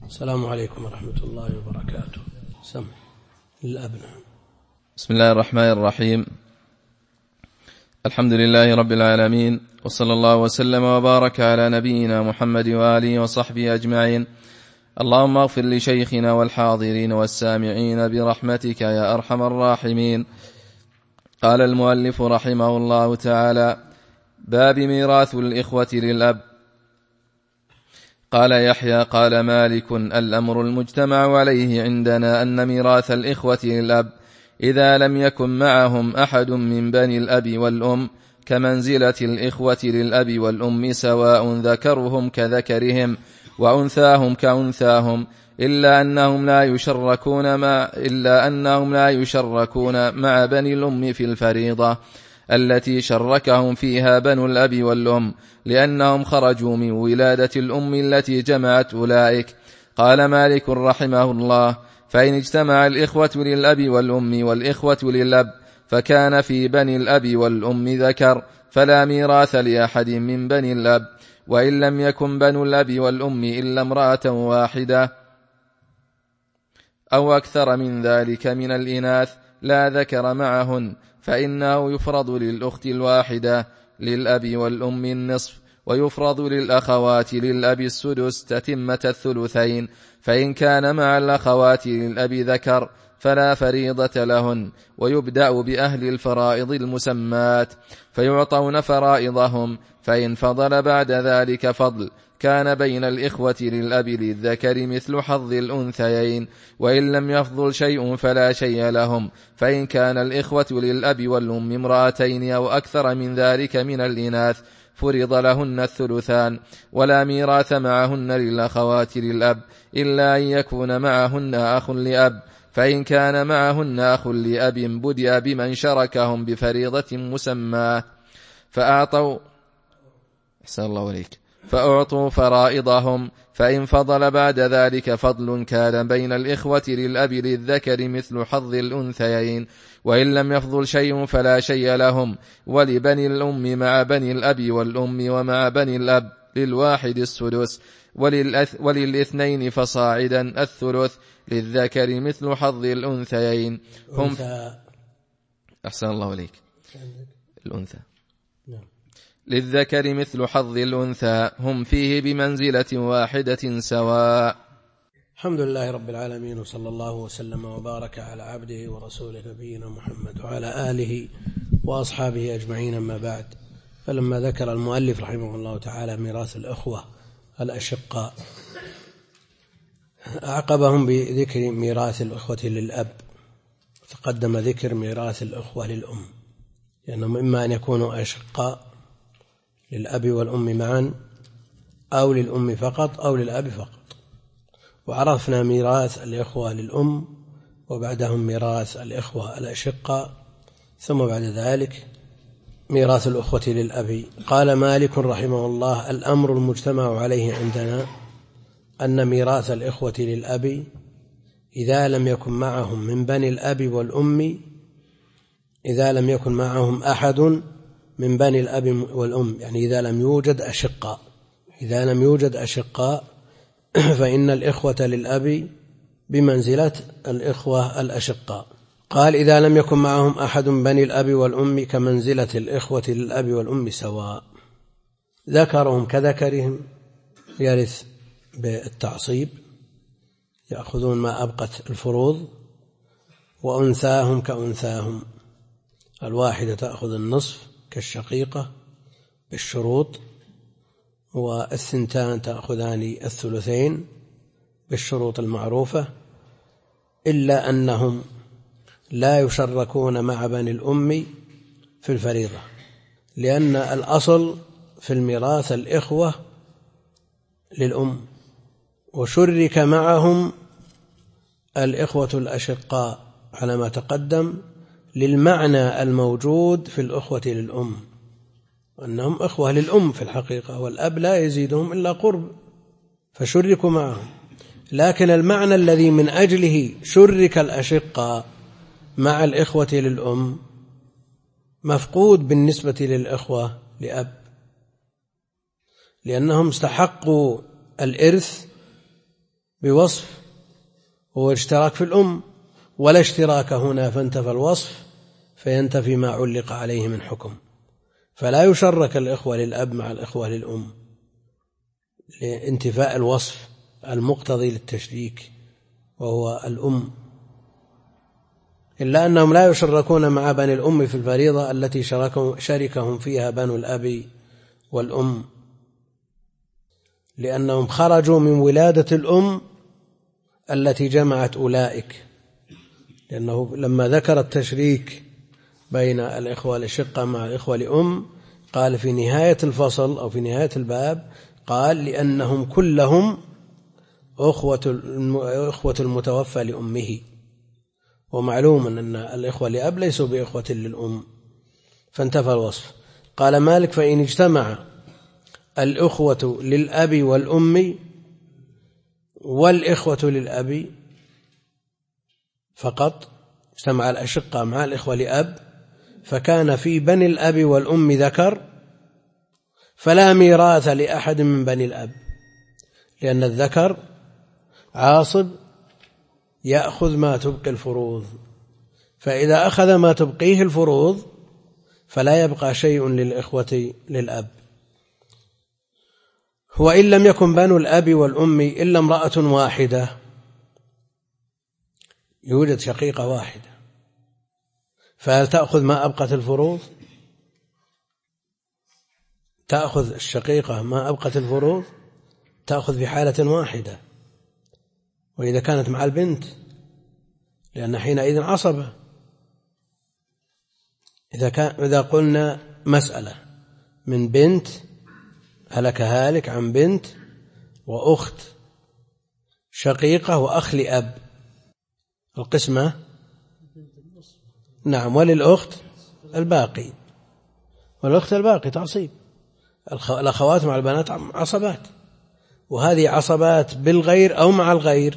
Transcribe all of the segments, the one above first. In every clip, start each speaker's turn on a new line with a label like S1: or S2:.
S1: السلام عليكم ورحمة الله وبركاته. سمع للأبناء.
S2: بسم الله الرحمن الرحيم. الحمد لله رب العالمين، وصلى الله وسلم وبارك على نبينا محمد وآله وصحبه أجمعين. اللهم اغفر لشيخنا والحاضرين والسامعين برحمتك يا أرحم الراحمين. قال المؤلف رحمه الله تعالى: باب ميراث الإخوة للأب. قال يحيى قال مالك: الأمر المجتمع عليه عندنا أن ميراث الإخوة للأب إذا لم يكن معهم أحد من بني الأب والأم كمنزلة الإخوة للأب والأم، سواء ذكرهم كذكرهم وأنثاهم كأنثاهم، إلا أنهم لا يشركون مع بني الأم في الفريضة التي شركهم فيها بنو الأب والأم، لأنهم خرجوا من ولادة الأم التي جمعت أولئك. قال مالك رحمه الله: فإن اجتمع الإخوة للأب والأم والإخوة للأب فكان في بني الأب والأم ذكر فلا ميراث لأحد من بني الأب، وإن لم يكن بنو الأب والأم إلا امرأة واحدة أو أكثر من ذلك من الإناث لا ذكر معهن، فإنه يفرض للأخت الواحدة للأب والأم النصف، ويفرض للأخوات للأب السدس تتمة الثلثين، فإن كان مع الأخوات للأب ذكر فلا فريضة لهن، ويبدأ بأهل الفرائض المسمات فيعطون فرائضهم، فإن فضل بعد ذلك فضل كان بين الإخوة للأب للذكر مثل حظ الأنثيين، وإن لم يفضل شيء فلا شيء لهم، فإن كان الإخوة للأب والأم امرأتين أو أكثر من ذلك من الإناث فرض لهن الثلثان، ولا ميراث معهن للأخوات للأب إلا أن يكون معهن أخ لأب، فإن كان معهن أخ لأب بدأ بمن شركهم بفريضة مسمى فأعطوا فرائضهم، فإن فضل بعد ذلك فضل كان بين الإخوة للأب للذكر مثل حظ الأنثيين، وإن لم يفضل شيء فلا شيء لهم، ولبني الأم مع بني الأب والأم ومع بني الأب للواحد السدس، وللاثنين فصاعدا الثلث، للذكر مثل حظ الأنثيين هم أحسن الله عليك الأنثى للذكر مثل حظ الأنثى هم فيه بمنزلة واحدة سواء.
S1: الحمد لله رب العالمين، وصلى الله وسلم وبارك على عبده ورسوله نبينا محمد وعلى آله وأصحابه أجمعين، أما بعد. فلما ذكر المؤلف رحمه الله تعالى ميراث الأخوة الأشقاء أعقبهم بذكر ميراث الأخوة للأب، تقدم ذكر ميراث الأخوة للأم، لأنهم إما أن يكونوا أشقاء للأب والأم معا، أو للأم فقط أو للأب فقط. وعرفنا ميراث الإخوة للأم، وبعدهم ميراث الإخوة الأشقاء، ثم بعد ذلك ميراث الأخوة للأب. قال مالك رحمه الله: الأمر المجتمع عليه عندنا أن ميراث الإخوة للأب إذا لم يكن معهم من بني الأب والأم، إذا لم يكن معهم أحد من بني الأب والأم، يعني إذا لم يوجد أشقاء فإن الإخوة للأب بمنزلة الإخوة الأشقاء. قال: إذا لم يكن معهم أحد من بني الأب والأم كمنزلة الإخوة للأب والأم سواء، ذكرهم كذكرهم يرث بالتعصيب، يأخذون ما أبقت الفروض، وأنثاهم كأنثاهم، الواحدة تأخذ النصف كالشقيقة بالشروط، والثنتان تأخذان الثلثين بالشروط المعروفة، إلا أنهم لا يشركون مع بني الأم في الفريضة، لأن الأصل في الميراث الإخوة للأم، وشرك معهم الإخوة الأشقاء على ما تقدم للمعنى الموجود في الأخوة للأم، أنهم إخوة للأم في الحقيقة، والأب لا يزيدهم إلا قرب فشركوا معهم، لكن المعنى الذي من أجله شرك الأشقاء مع الإخوة للأم مفقود بالنسبة للإخوة لأب، لأنهم استحقوا الإرث بوصف هو اشتراك في الأم، ولا اشتراك هنا فانتفى الوصف فينتفي ما علق عليه من حكم، فلا يشرك الإخوة للأب مع الإخوة للأم لانتفاء الوصف المقتضي للتشريك وهو الأم، إلا أنهم لا يشركون مع بني الأم في الفريضة التي شركهم فيها بنو الأب والأم، لأنهم خرجوا من ولادة الأم التي جمعت أولئك، لأنه لما ذكر التشريك بين الإخوة الأشقة مع الإخوة لأم قال في نهاية الفصل أو في نهاية الباب قال لأنهم كلهم أخوة المتوفى لأمه، ومعلوم أن الإخوة لأب ليسوا بإخوة للأم، فانتفى الوصف. قال مالك فإن اجتمع الأخوة للأب والأم والإخوة للأب فقط، اجتمع الأشقة مع الإخوة لأب فكان في بني الأب والأم ذكر، فلا ميراث لأحد من بني الأب، لأن الذكر عاصب يأخذ ما تبقي الفروض، فإذا أخذ ما تبقيه الفروض فلا يبقى شيء للإخوة للأب. وإن لم يكن بنو الأب والأم إلا امرأة واحدة، يوجد شقيقة واحدة، فهل تأخذ ما أبقت الفروض؟ تأخذ الشقيقة ما أبقت الفروض، تأخذ في حالة واحدة، وإذا كانت مع البنت لأن حينئذ عصبة. إذا قلنا مسألة من بنت هلك هالك عن بنت وأخت شقيقة وأخ لأب، القسمة نعم، وللأخت الباقي، والأخت الباقي تعصيب. الأخوات مع البنات عصبات، وهذه عصبات بالغير أو مع الغير،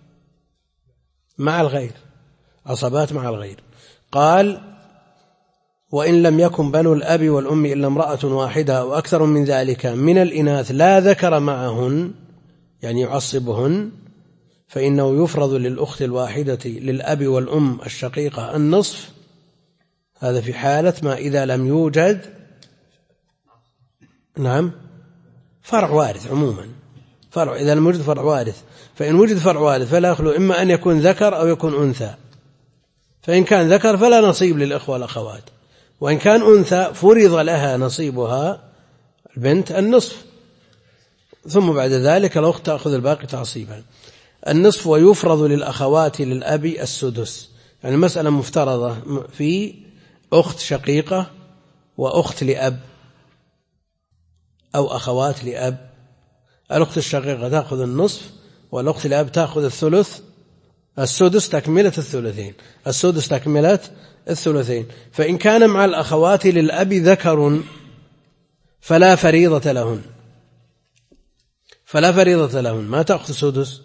S1: مع الغير، عصبات مع الغير. قال وإن لم يكن بنو الأب والأم إلا امرأة واحدة أو أكثر من ذلك من الإناث لا ذكر معهن، يعني يعصبهن، فإنه يفرض للأخت الواحدة للأب والأم الشقيقة النصف، هذا في حالة ما إذا لم يوجد نعم فرع وارث. عموما فرع إذا لم يوجد فرع وارث، فإن وجد فرع وارث فلا يخلو إما أن يكون ذكر أو يكون أنثى، فإن كان ذكر فلا نصيب للإخوة والأخوات، وإن كان أنثى فرض لها نصيبها البنت النصف، ثم بعد ذلك الأخت تأخذ الباقي تعصيبا النصف. ويفرض للأخوات للأب السدس، يعني مسألة مفترضة في أخت شقيقة وأخت لأب أو أخوات لأب، الأخت الشقيقة تأخذ النصف والأخت لأب تأخذ الثلث، السدس تكملة الثلثين، السدس تكملة الثلثين. فإن كان مع الأخوات للأب ذكر فلا فريضة لهن، فلا فريضة لهن، ما تأخذ سدس.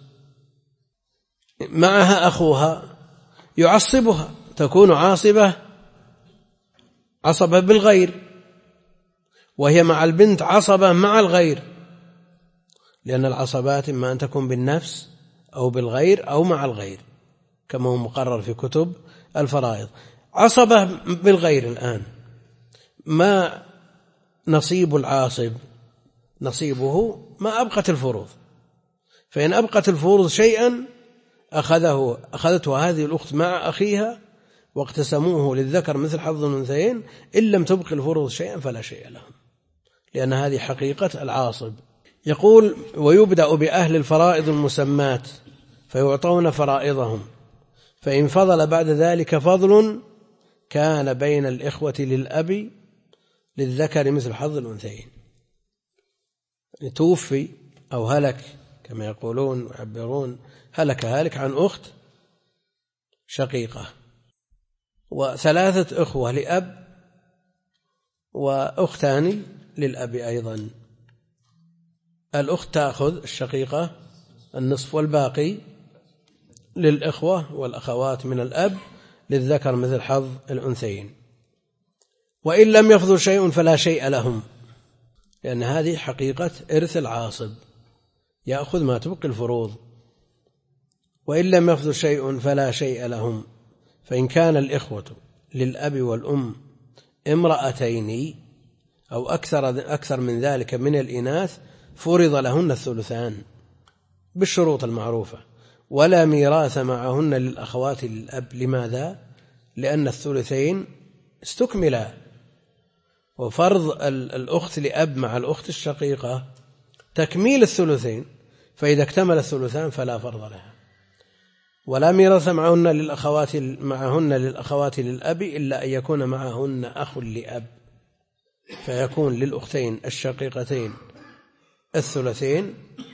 S1: معها أخوها يعصبها، تكون عصبة بالغير، وهي مع البنت عصبة مع الغير، لأن العصبات إما أن تكون بالنفس أو بالغير أو مع الغير كما هو مقرر في كتب الفرائض. عصبة بالغير الآن، ما نصيب العاصب؟ نصيبه ما أبقت الفروض، فإن أبقت الفروض شيئا أخذته هذه الأخت مع أخيها واقتسموه للذكر مثل حظ الأنثيين، إن لم تبق الفروض شيئا فلا شيء لهم، لأن هذه حقيقة العاصب. يقول ويبدأ بأهل الفرائض المسمات فيعطون فرائضهم، فإن فضل بعد ذلك فضل كان بين الإخوة للأب للذكر مثل حظ الأنثيين. توفي أو هلك كما يقولون ويعبرون، هلك هالك عن أخت شقيقة وثلاثة أخوة لأب وأختان للأب أيضا، الأخت تأخذ الشقيقة النصف والباقي للإخوة والأخوات من الأب للذكر مثل حظ الأنثيين. وإن لم يفضل شيء فلا شيء لهم، لأن هذه حقيقة إرث العاصب، يأخذ ما تبقي الفروض، وإن لم يفضل شيء فلا شيء لهم. فإن كان الإخوة للأب والأم امرأتين أو أكثر من ذلك من الإناث فرض لهن الثلثان بالشروط المعروفة، ولا ميراث معهن للأخوات للأب. لماذا؟ لأن الثلثين استكملا، وفرض الأخت لأب مع الأخت الشقيقة تكميل الثلثين، فإذا اكتمل الثلثان فلا فرض لها. ولا ميراث معهن للأخوات للأب إلا أن يكون معهن أخ لأب، فيكون للأختين الشقيقتين الثلثين،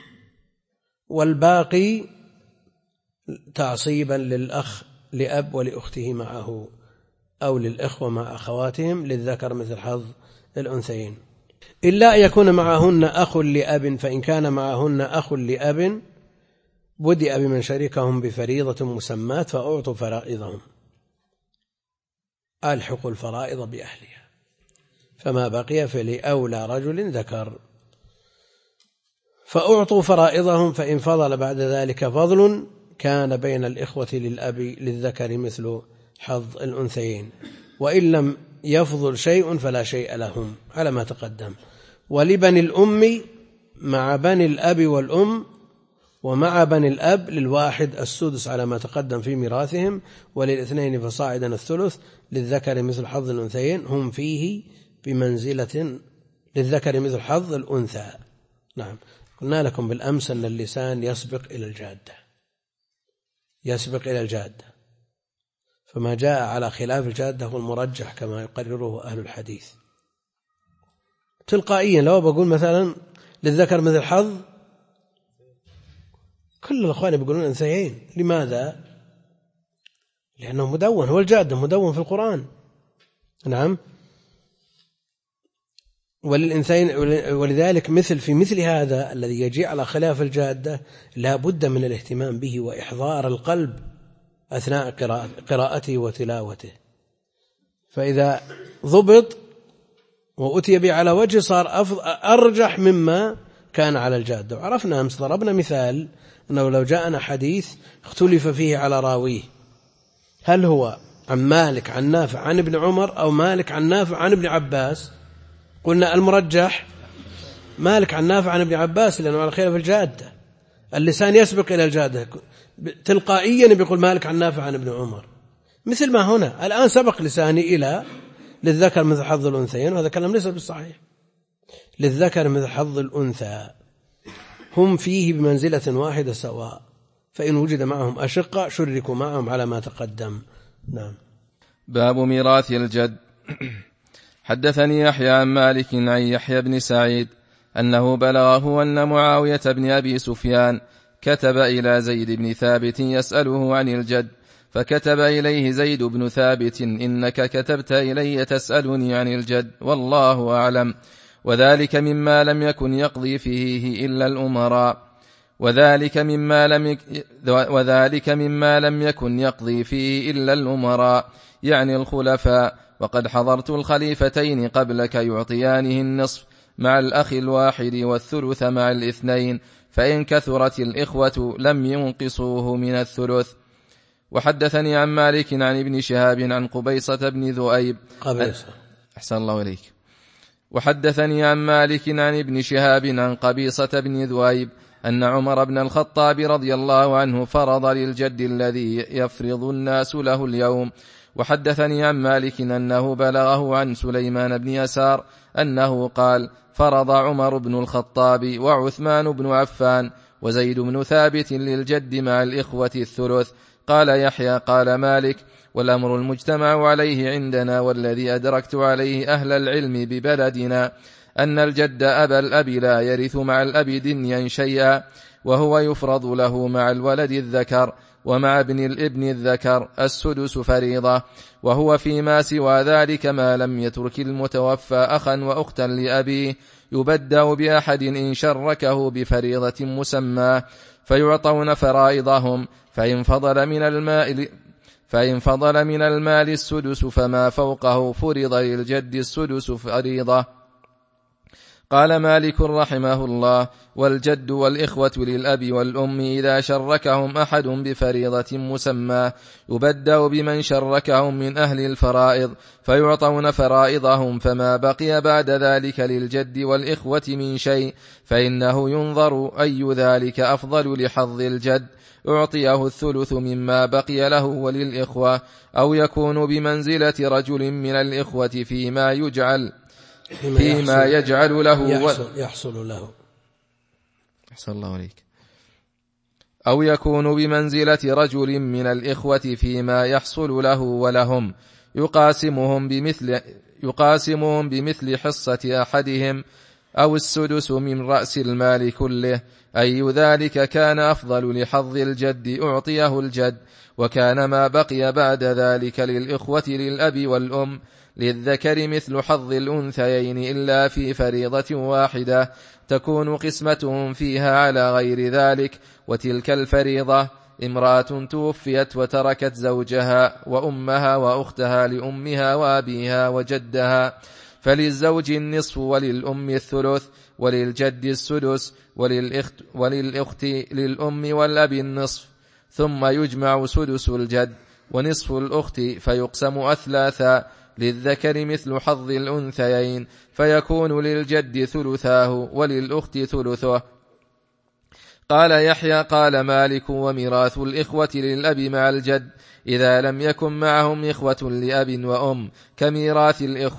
S1: والباقي تعصيبا للأخ لأب ولأخته معه، أو للإخوة مع أخواتهم للذكر مثل حظ الأنثيين، إلا أن يكون معهن أخ لأب. فإن كان معهن أخ لأب بدأ بمن شركهم بفريضة مسماة فأعطوا فرائضهم، ألحقوا الفرائض بأهلها، فما بقي فلأولى رجل ذكر، فأعطوا فرائضهم. فإن فضل بعد ذلك فضل كان بين الإخوة للأب للذكر مثل حظ الأنثيين، وإن لم يفضل شيء فلا شيء لهم على ما تقدم. ولبني الأم مع بني الأب والأم ومع بني الأب للواحد السدس على ما تقدم في ميراثهم، وللاثنين فصاعدا الثلث، للذكر مثل حظ الأنثيين، هم فيه بمنزلة للذكر مثل حظ الأنثى. نعم، قلنا لكم بالأمس أن اللسان يسبق إلى الجادة، فما جاء على خلاف الجادة هو المرجح كما يقرره أهل الحديث. تلقائيا لو بقول مثلا للذكر مثل حظ، كل الأخوان بيقولون أنثيين. لماذا؟ لأنه مدون، هو الجادة مدون في القرآن. نعم، ولذلك في مثل هذا الذي يجي على خلاف الجادة لا بد من الاهتمام به وإحضار القلب أثناء قراءته وتلاوته، فإذا ضبط وأتي به على وجه صار أرجح مما كان على الجادة. وعرفنا أمس ضربنا مثال أنه لو جاءنا حديث اختلف فيه على راويه، هل هو عن مالك عن نافع عن ابن عمر أو مالك عن نافع عن ابن عباس، قلنا المرجح مالك عن نافع عن ابن عباس، لأنه على خلاف الجادة اللسان يسبق إلى الجادة، تلقائيا بيقول مالك عن نافع عن ابن عمر. مثل ما هنا الآن سبق لساني إلى للذكر مثل حظ الأنثيين، وهذا كلام ليس بالصحيح. للذكر مثل حظ الأنثى، هم فيه بمنزلة واحدة سواء، فإن وجد معهم أشقة شركوا معهم على ما تقدم. نعم.
S2: باب ميراث الجد. حدثني يحيى عن مالك عن يحيى بن سعيد أنه بلغه أن معاوية بن أبي سفيان كتب إلى زيد بن ثابت يسأله عن الجد، فكتب إليه زيد بن ثابت: إنك كتبت إلي تسألني عن الجد، والله أعلم، وذلك مما لم يكن يقضي فيه إلا الأمراء، وذلك مما لم يكن يقضي فيه إلا الأمراء، يعني الخلفاء، وقد حضرت الخليفتين قبلك يعطيانه النصف مع الأخ الواحد والثلث مع الاثنين، فإن كثرت الإخوة لم ينقصوه من الثلث. وحدثني عن مالك عن ابن شهاب عن قبيصة بن ذؤيب أحسن الله إليك. وحدثني عن مالك عن ابن شهاب عن قبيصة بن ذؤيب أن عمر بن الخطاب رضي الله عنه فرض للجد الذي يفرض الناس له اليوم. وحدثني عن مالك أنه بلغه عن سليمان بن يسار أنه قال: فرض عمر بن الخطاب وعثمان بن عفان وزيد بن ثابت للجد مع الإخوة الثلث. قال يحيى: قال مالك: والأمر المجتمع عليه عندنا والذي أدركت عليه أهل العلم ببلدنا أن الجد أبا الأب لا يرث مع الأب دنيا شيئا، وهو يفرض له مع الولد الذكر، ومع ابن الابن الذكر السدس فريضة، وهو فيما سوى ذلك ما لم يترك المتوفى أخا وأختا لأبيه يبدأ بأحد إن شركه بفريضة مسمى فيعطون فرائضهم، فإن فضل من المال السدس فما فوقه فرض للجد السدس فريضة. قال مالك رحمه الله: والجد والإخوة للأب والأم إذا شركهم أحد بفريضة مسمى يبدأ بمن شركهم من أهل الفرائض فيعطون فرائضهم، فما بقي بعد ذلك للجد والإخوة من شيء فإنه ينظر أي ذلك أفضل لحظ الجد أعطيه الثلث مما بقي له وللإخوة، أو يكون بمنزلة رجل من الإخوة فيما يجعل له
S1: يحصل له.
S2: أحسن الله عليك. أو يكون بمنزلة رجل من الإخوة فيما يحصل له ولهم، يقاسمهم بمثل حصة أحدهم أو السدس من رأس المال كله. أي ذلك كان أفضل لحظ الجد أعطيه الجد، وكان ما بقي بعد ذلك للإخوة للأب والأم للذكر مثل حظ الأنثيين إلا في فريضة واحدة تكون قسمتهم فيها على غير ذلك، وتلك الفريضة امرأة توفيت وتركت زوجها وأمها وأختها لأمها وأبيها وجدها، فللزوج النصف وللأم الثلث وللجد السدس وللأخت للأم والأب النصف، ثم يجمع سدس الجد ونصف الأخت فيقسم أثلاثا للذكر مثل حظ الأنثيين، فيكون للجد ثلثاه وللأخت ثلثه. قال يحيى: قال مالك: وميراث الإخوة للأب مع الجد إذا لم يكن معهم إخوة لأب وأم كميراث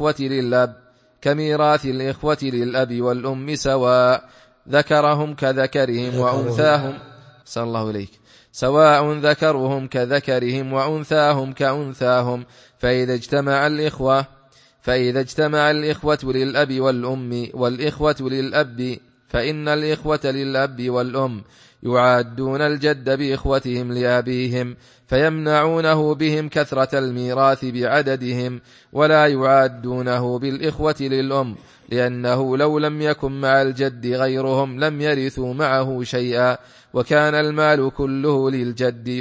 S2: الإخوة للأب والأم سواء، ذكرهم كذكرهم وأنثاهم صلى الله عليك سواء ذكرهم كذكرهم وأنثاهم كأنثاهم. فإذا اجتمع الإخوة للأب والأم والإخوة للأب فإن الإخوة للأب والأم يعادون الجد بإخوتهم لأبيهم فيمنعونه بهم كثرة الميراث بعددهم، ولا يعادونه بالإخوة للأم، لأنه لو لم يكن مع الجد غيرهم لم يرثوا معه شيئا، وكان المال كله للجد،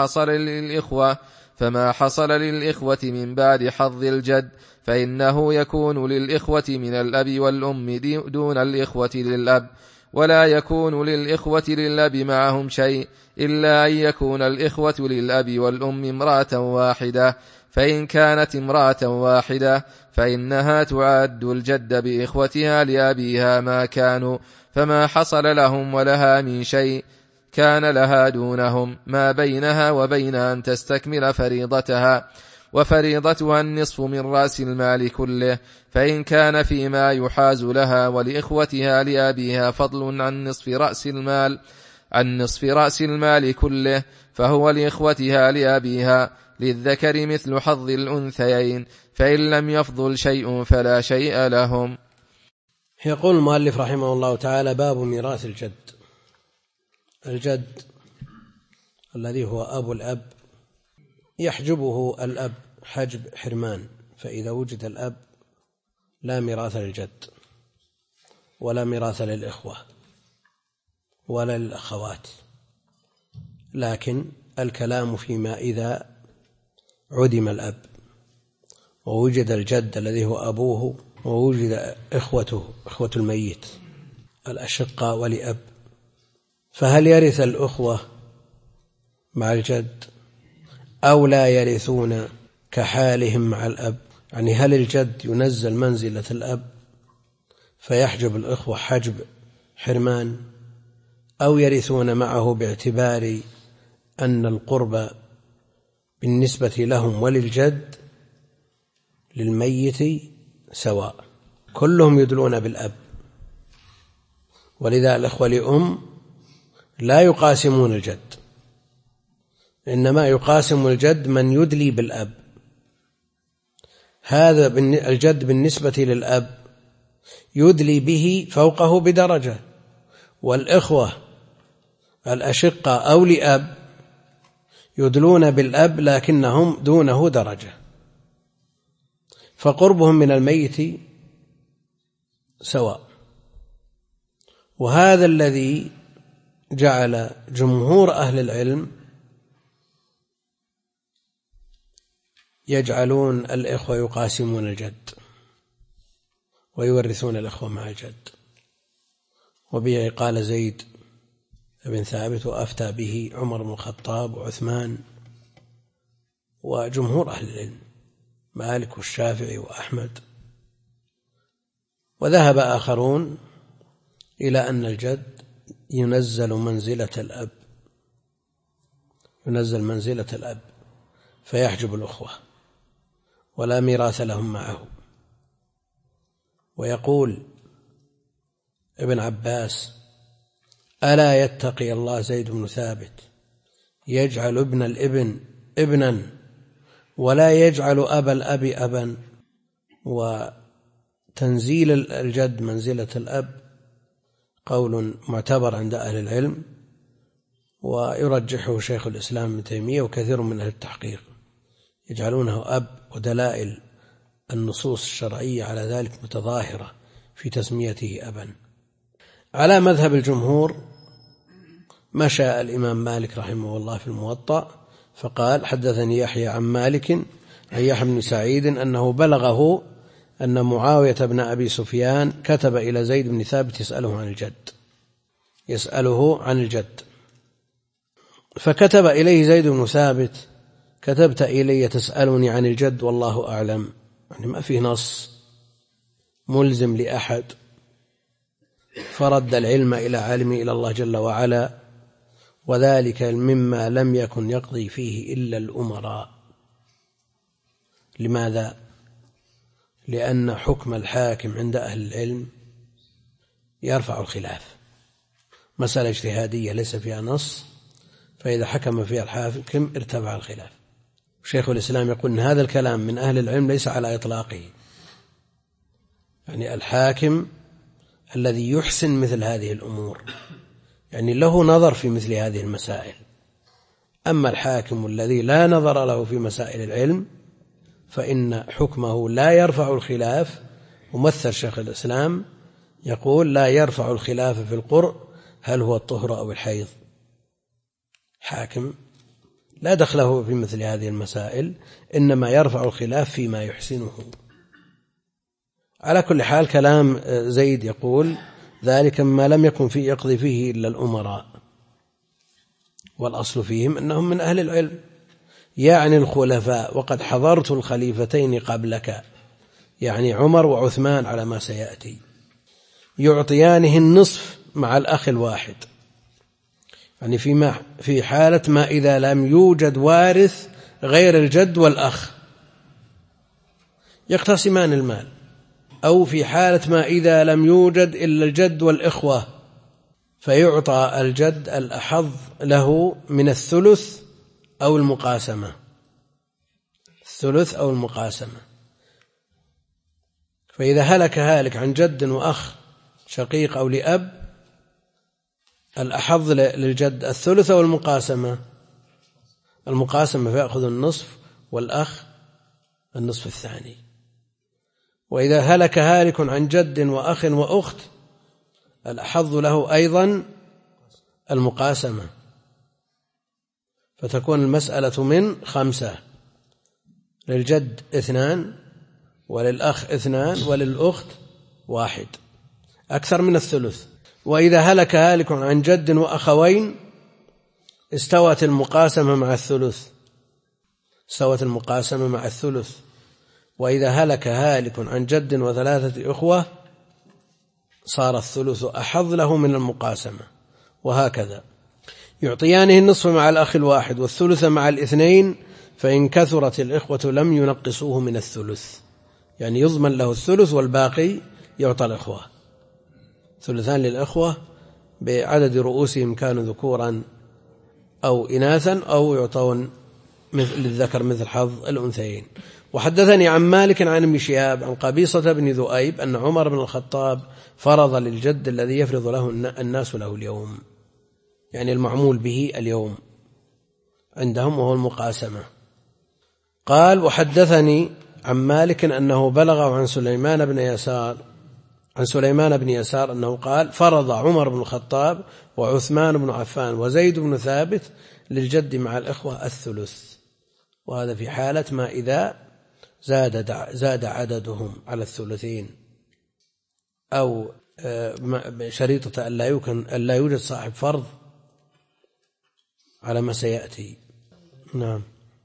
S2: فما حصل للإخوة من بعد حظ الجد فإنه يكون للإخوة من الأب والأم دون الإخوة للأب، ولا يكون للإخوة للأب معهم شيء إلا أن يكون الإخوة للأب والأم امرأة واحدة، فإن كانت امرأة واحدة فإنها تعاد الجد بإخوتها لأبيها ما كانوا، فما حصل لهم ولها من شيء كان لها دونهم ما بينها وبين أن تستكمل فريضتها، وفريضتها النصف من رأس المال كله، فإن كان فيما يحاز لها ولإخوتها لأبيها فضل عن نصف رأس المال كله فهو لإخوتها لأبيها للذكر مثل حظ الأنثيين، فإن لم يفضل شيء فلا شيء لهم.
S1: يقول المؤلف رحمه الله تعالى: باب ميراث الجد. الجد الذي هو أبو الأب يحجبه الأب حجب حرمان، فإذا وجد الأب لا ميراث للجد ولا ميراث للإخوة ولا للأخوات، لكن الكلام فيما إذا عدم الأب ووجد الجد الذي هو أبوه ووجد إخوة الميت الأشقاء ولأب، فهل يرث الأخوة مع الجد أو لا يرثون كحالهم مع الأب؟ يعني هل الجد ينزل منزلة الأب فيحجب الأخوة حجب حرمان، أو يرثون معه باعتبار أن القرب بالنسبة لهم وللجد للميت سواء، كلهم يدلون بالأب، ولذا الأخوة لأم لا يقاسمون الجد، إنما يقاسم الجد من يدلي بالأب. هذا الجد بالنسبة للأب يدلي به فوقه بدرجة، والإخوة الأشقاء أو لأب يدلون بالأب لكنهم دونه درجة، فقربهم من الميت سواء. وهذا الذي جعل جمهور أهل العلم يجعلون الإخوة يقاسمون الجد، ويورثون الأخوة مع الجد. وبه قال زيد بن ثابت وأفتى به عمر بن الخطاب وعثمان وجمهور أهل العلم مالك والشافعي وأحمد. وذهب آخرون إلى أن الجد ينزل منزلة الأب فيحجب الأخوة ولا ميراث لهم معه. ويقول ابن عباس: ألا يتقي الله زيد بن ثابت يجعل ابن الابن ابنا ولا يجعل أبا الأب أبا. وتنزيل الجد منزلة الأب قول معتبر عند أهل العلم، ويرجحه شيخ الإسلام ابن تيمية وكثير من أهل التحقيق، يجعلونه أب، ودلائل النصوص الشرعية على ذلك متظاهرة في تسميته أبا. على مذهب الجمهور مشى الإمام مالك رحمه الله في الموطأ فقال: حدثني يحيى عن مالك عن يحيى بن سعيد أنه بلغه أن معاوية بن أبي سفيان كتب إلى زيد بن ثابت يسأله عن الجد. فكتب إليه زيد بن ثابت: كتبت إلي تسألني عن الجد والله أعلم. يعني ما فيه نص ملزم لأحد، فرد العلم إلى عالمه إلى الله جل وعلا، وذلك مما لم يكن يقضي فيه إلا الأمراء. لماذا؟ لأن حكم الحاكم عند أهل العلم يرفع الخلاف، مسألة اجتهادية ليس فيها نص، فإذا حكم فيها الحاكم ارتفع الخلاف. شيخ الإسلام يقول إن هذا الكلام من أهل العلم ليس على إطلاقه، يعني الحاكم الذي يحسن مثل هذه الأمور يعني له نظر في مثل هذه المسائل. أما الحاكم الذي لا نظر له في مسائل العلم فإن حكمه لا يرفع الخلاف. ممثل شيخ الإسلام يقول: لا يرفع الخلاف في القرء هل هو الطهر أو الحيض. حاكم لا دخله في مثل هذه المسائل، إنما يرفع الخلاف فيما يحسنه. على كل حال كلام زيد يقول: ذلك ما لم يكن فيه يقضي فيه إلا الأمراء، والأصل فيهم أنهم من أهل العلم، يعني الخلفاء. وقد حضرت الخليفتين قبلك، يعني عمر وعثمان على ما سيأتي، يعطيانه النصف مع الأخ الواحد، يعني في حالة ما إذا لم يوجد وارث غير الجد والأخ يقتسمان المال، أو في حالة ما إذا لم يوجد إلا الجد والإخوة فيعطى الجد الأحظ له من الثلث أو المقاسمة. الثلث أو المقاسمة. فإذا هلك هالك عن جد وأخ شقيق أو لأب الأحظ للجد الثلث أو المقاسمة فيأخذ النصف والأخ النصف الثاني. وإذا هلك هالك عن جد وأخ وأخت الأحظ له أيضا المقاسمة، فتكون المسألة من 5: للجد 2 وللأخ 2 وللأخت 1، أكثر من الثلث. وإذا هلك هالك عن جد وأخوين استوت المقاسمة مع الثلث. وإذا هلك هالك عن جد و3 أخوة صار الثلث أحظ له من المقاسمة، وهكذا. يعطيانه النصف مع الأخ الواحد والثلث مع الاثنين، فإن كثرت الإخوة لم ينقصوه من الثلث، يعني يضمن له الثلث والباقي يعطى الإخوة. 2 للإخوة بعدد رؤوسهم كانوا ذكورا أو إناثا، أو يعطون للذكر مثل حظ الأنثيين. وحدثني عن مالك عن ابن شهاب عن قبيصة بن ذؤيب أن عمر بن الخطاب فرض للجد الذي يفرض له الناس له اليوم، يعني المعمول به اليوم عندهم وهو المقاسمة. قال: وحدثني عن مالك أنه بلغه عن سليمان بن يسار أنه قال: فرض عمر بن الخطاب وعثمان بن عفان وزيد بن ثابت للجد مع الإخوة الثلث. وهذا في حالة ما إذا زاد عددهم على الثلثين. أو شريطة ألا يوجد صاحب فرض على ما سيأتي. نعم.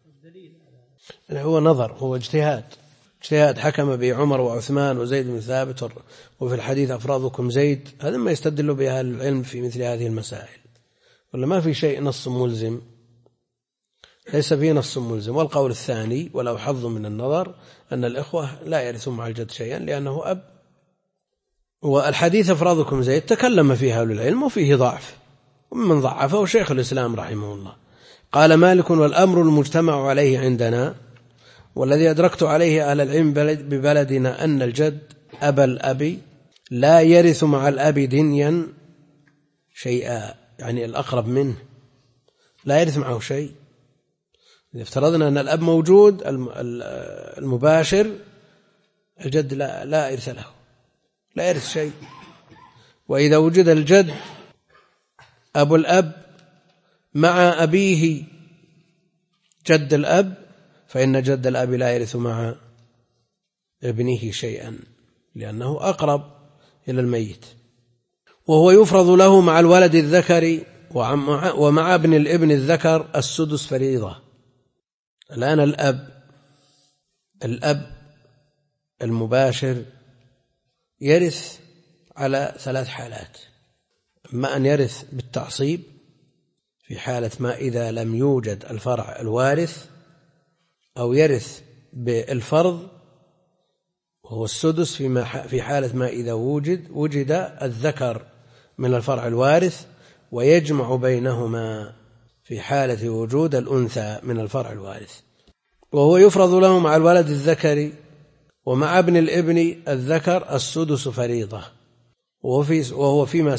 S1: هو نظر، هو اجتهاد حكم به عمر وعثمان وزيد بن ثابت، وفي الحديث أفرادكم زيد. هذا ما يستدل به أهل العلم في مثل هذه المسائل، ولا ما في شيء نص ملزم، ليس فيه نص ملزم. والقول الثاني ولو حظ من النظر أن الإخوة لا يرثون مع الجد شيئا لأنه أب. والحديث أفرادكم زيد تكلم فيه أهل العلم وفيه ضعف، ومن ضعفه شيخ الإسلام رحمه الله. قال مالك والأمر المجتمع عليه عندنا والذي أدركت عليه أهل العلم ببلدنا أن الجد أبا الأب لا يرث مع الأب دنيا شيئا، يعني الأقرب منه لا يرث معه شيء. إذا افترضنا أن الأب موجود المباشر، الجد لا إرث له، لا يرث شيء. وإذا وجد الجد أبو الأب مع أبيه جد الأب، فإن جد الأب لا يرث مع ابنه شيئا لأنه أقرب إلى الميت. وهو يفرض له مع الولد الذكر ومع ابن الابن الذكر السدس فريضة. الآن الأب المباشر يرث على 3 حالات: إما أن يرث بالتعصيب في حالة ما إذا لم يوجد الفرع الوارث، أو يرث بالفرض وهو السدس في حالة ما إذا وجد الذكر من الفرع الوارث، ويجمع بينهما في حالة وجود الأنثى من الفرع الوارث. وهو يفرض له مع الولد الذكر ومع ابن الابن الذكر السدس فريضة. وهو فيما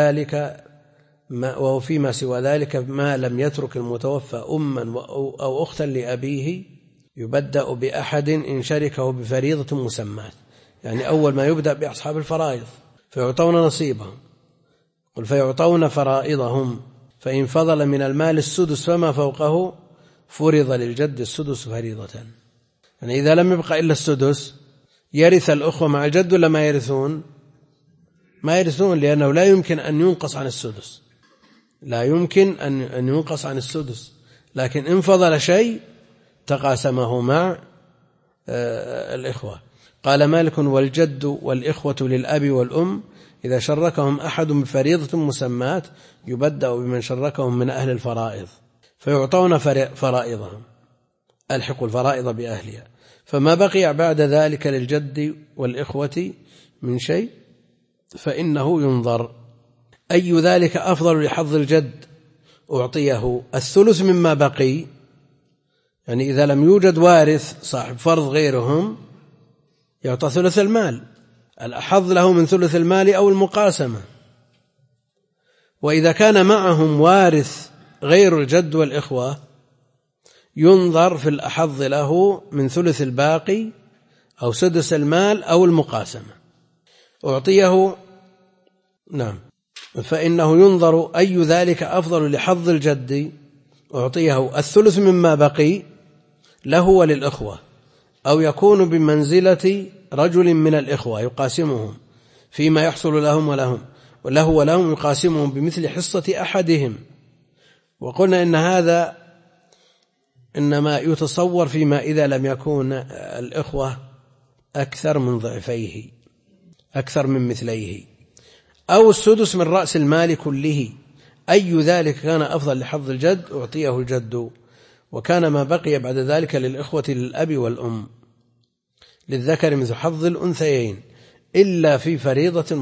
S1: سوى ذلك ما لم يترك المتوفى أما أو أختا لأبيه يبدأ بأحد إن شركه بفريضة مسماة. يعني أول ما يبدأ بأصحاب الفرائض فيعطون نصيبهم، قل فيعطون فرائضهم، فإن فضل من المال السدس فما فوقه فرض للجد السدس فريضة. يعني إذا لم يبقى إلا السدس يرث الأخوة مع الجد ولا ما يرثون؟ ما يرثون، لأنه لا يمكن أن ينقص عن السدس، لا يمكن أن ينقص عن السدس. لكن إن فضل شيء تقاسمه مع الإخوة. قال مالك والجد والإخوة للأب والأم إذا شركهم أحد بفريضة مسماة يبدأ بمن شركهم من أهل الفرائض فيعطون فرائضهم، ألحقوا الفرائض بأهلها، فما بقي بعد ذلك للجد والإخوة من شيء فإنه ينظر أي ذلك أفضل لحظ الجد أعطيه الثلث مما بقي. يعني إذا لم يوجد وارث صاحب فرض غيرهم يعطى ثلث المال، الأحظ له من ثلث المال أو المقاسمة. وإذا كان معهم وارث غير الجد والإخوة ينظر في الأحظ له من ثلث الباقي أو سدس المال أو المقاسمة أعطيه. نعم. فإنه ينظر أي ذلك أفضل لحظ الجد أعطيه الثلث مما بقي له وللإخوة، أو يكون بمنزلة رجل من الإخوة يقاسمهم فيما يحصل لهم ولهم يقاسمهم بمثل حصة أحدهم. وقلنا إن هذا إنما يتصور فيما إذا لم يكون الإخوة أكثر من ضعفيه، أكثر من مثليه، أو السدس من رأس المال كله. أي ذلك كان أفضل لحظ الجد أعطيه الجد، وكان ما بقي بعد ذلك للإخوة للأب والأم للذكر مثل حظ الأنثيين إلا في فريضة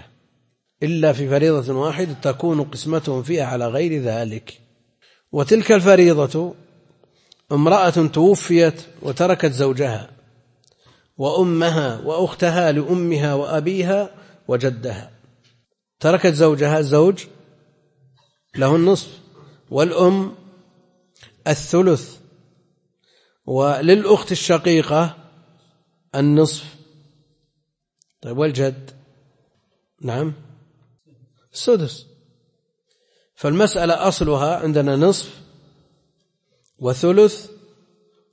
S1: واحدة تكون قسمتهم فيها على غير ذلك. وتلك الفريضة امرأة توفيت وتركت زوجها وأمها وأختها لأمها وأبيها وجدها. تركت زوجها، الزوج له النصف والأم الثلث، وللأخت الشقيقة النصف. طيب والجد؟ نعم السدس. فالمسألة أصلها عندنا نصف وثلث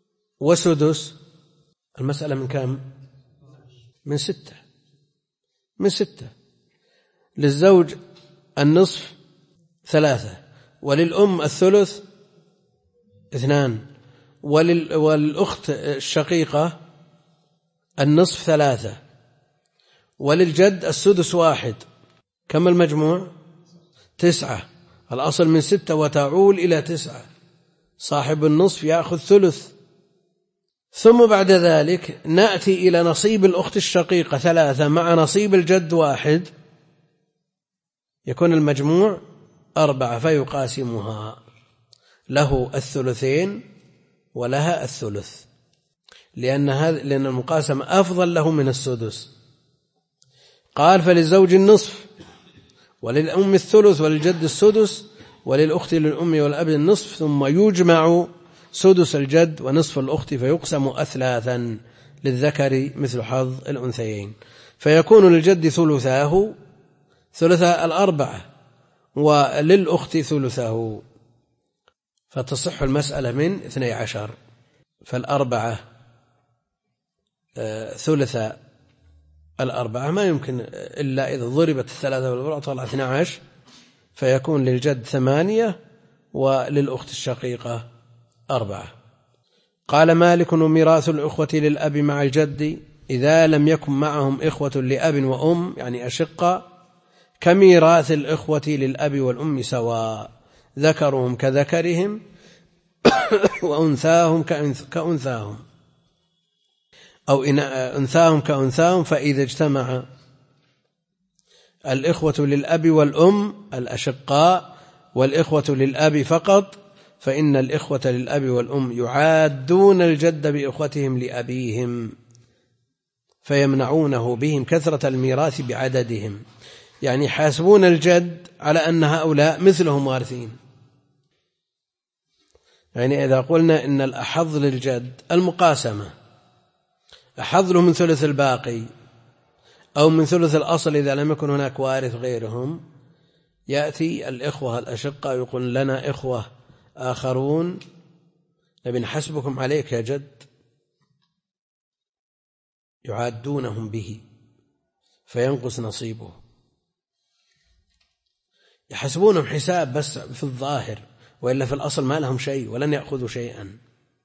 S1: وسدس. المسألة من كم؟ من 6. من 6. للزوج النصف 3، وللأم الثلث 2، والأخت الشقيقة النصف 3، وللجد السدس 1. كم المجموع؟ 9. الأصل من 6 وتعول إلى 9. صاحب النصف يأخذ ثلث. ثم بعد ذلك نأتي إلى نصيب الأخت الشقيقة 3 مع نصيب الجد 1، يكون المجموع 4، فيقاسمها، له الثلثين ولها الثلث، لأن المقاسمة أفضل له من السدس. قال: فللزوج النصف، وللأم الثلث، وللجد السدس، وللأخت للأم والأب النصف، ثم يجمع سدس الجد ونصف الأخت فيقسم أثلاثا، للذكر مثل حظ الأنثيين، فيكون للجد ثلثاه، ثلث 4، وللأخت ثلثه، فتصح المسألة من 12. فالأربعة ثلث 4 ما يمكن إلا إذا ضربت 3 والأربعة طلع 12، فيكون للجد 8 وللأخت الشقيقة 4. قال مالك: وميراث الأخوة للأب مع الجد إذا لم يكن معهم إخوة لأب وأم، يعني أشقة، كميراث الإخوة للأب والأم سواء، ذكرهم كذكرهم وأنثاهم كأنثاهم، أو أنثاهم كأنثاهم. فإذا اجتمع الإخوة للأب والأم الأشقاء والإخوة للأب فقط، فإن الإخوة للأب والأم يعادون الجد بإخوتهم لأبيهم، فيمنعونه بهم كثرة الميراث بعددهم، يعني حاسبون الجد على أن هؤلاء مثلهم وارثين. يعني إذا قلنا إن الأحظ للجد المقاسمة، أحظ له من ثلث الباقي أو من ثلث الأصل إذا لم يكن هناك وارث غيرهم، يأتي الإخوة الأشقاء يقول: لنا إخوة آخرون نبي نحسبكم عليك يا جد، يعادونهم به فينقص نصيبه، يحسبونهم حساب بس في الظاهر، وإلا في الأصل ما لهم شيء ولن يأخذوا شيئا.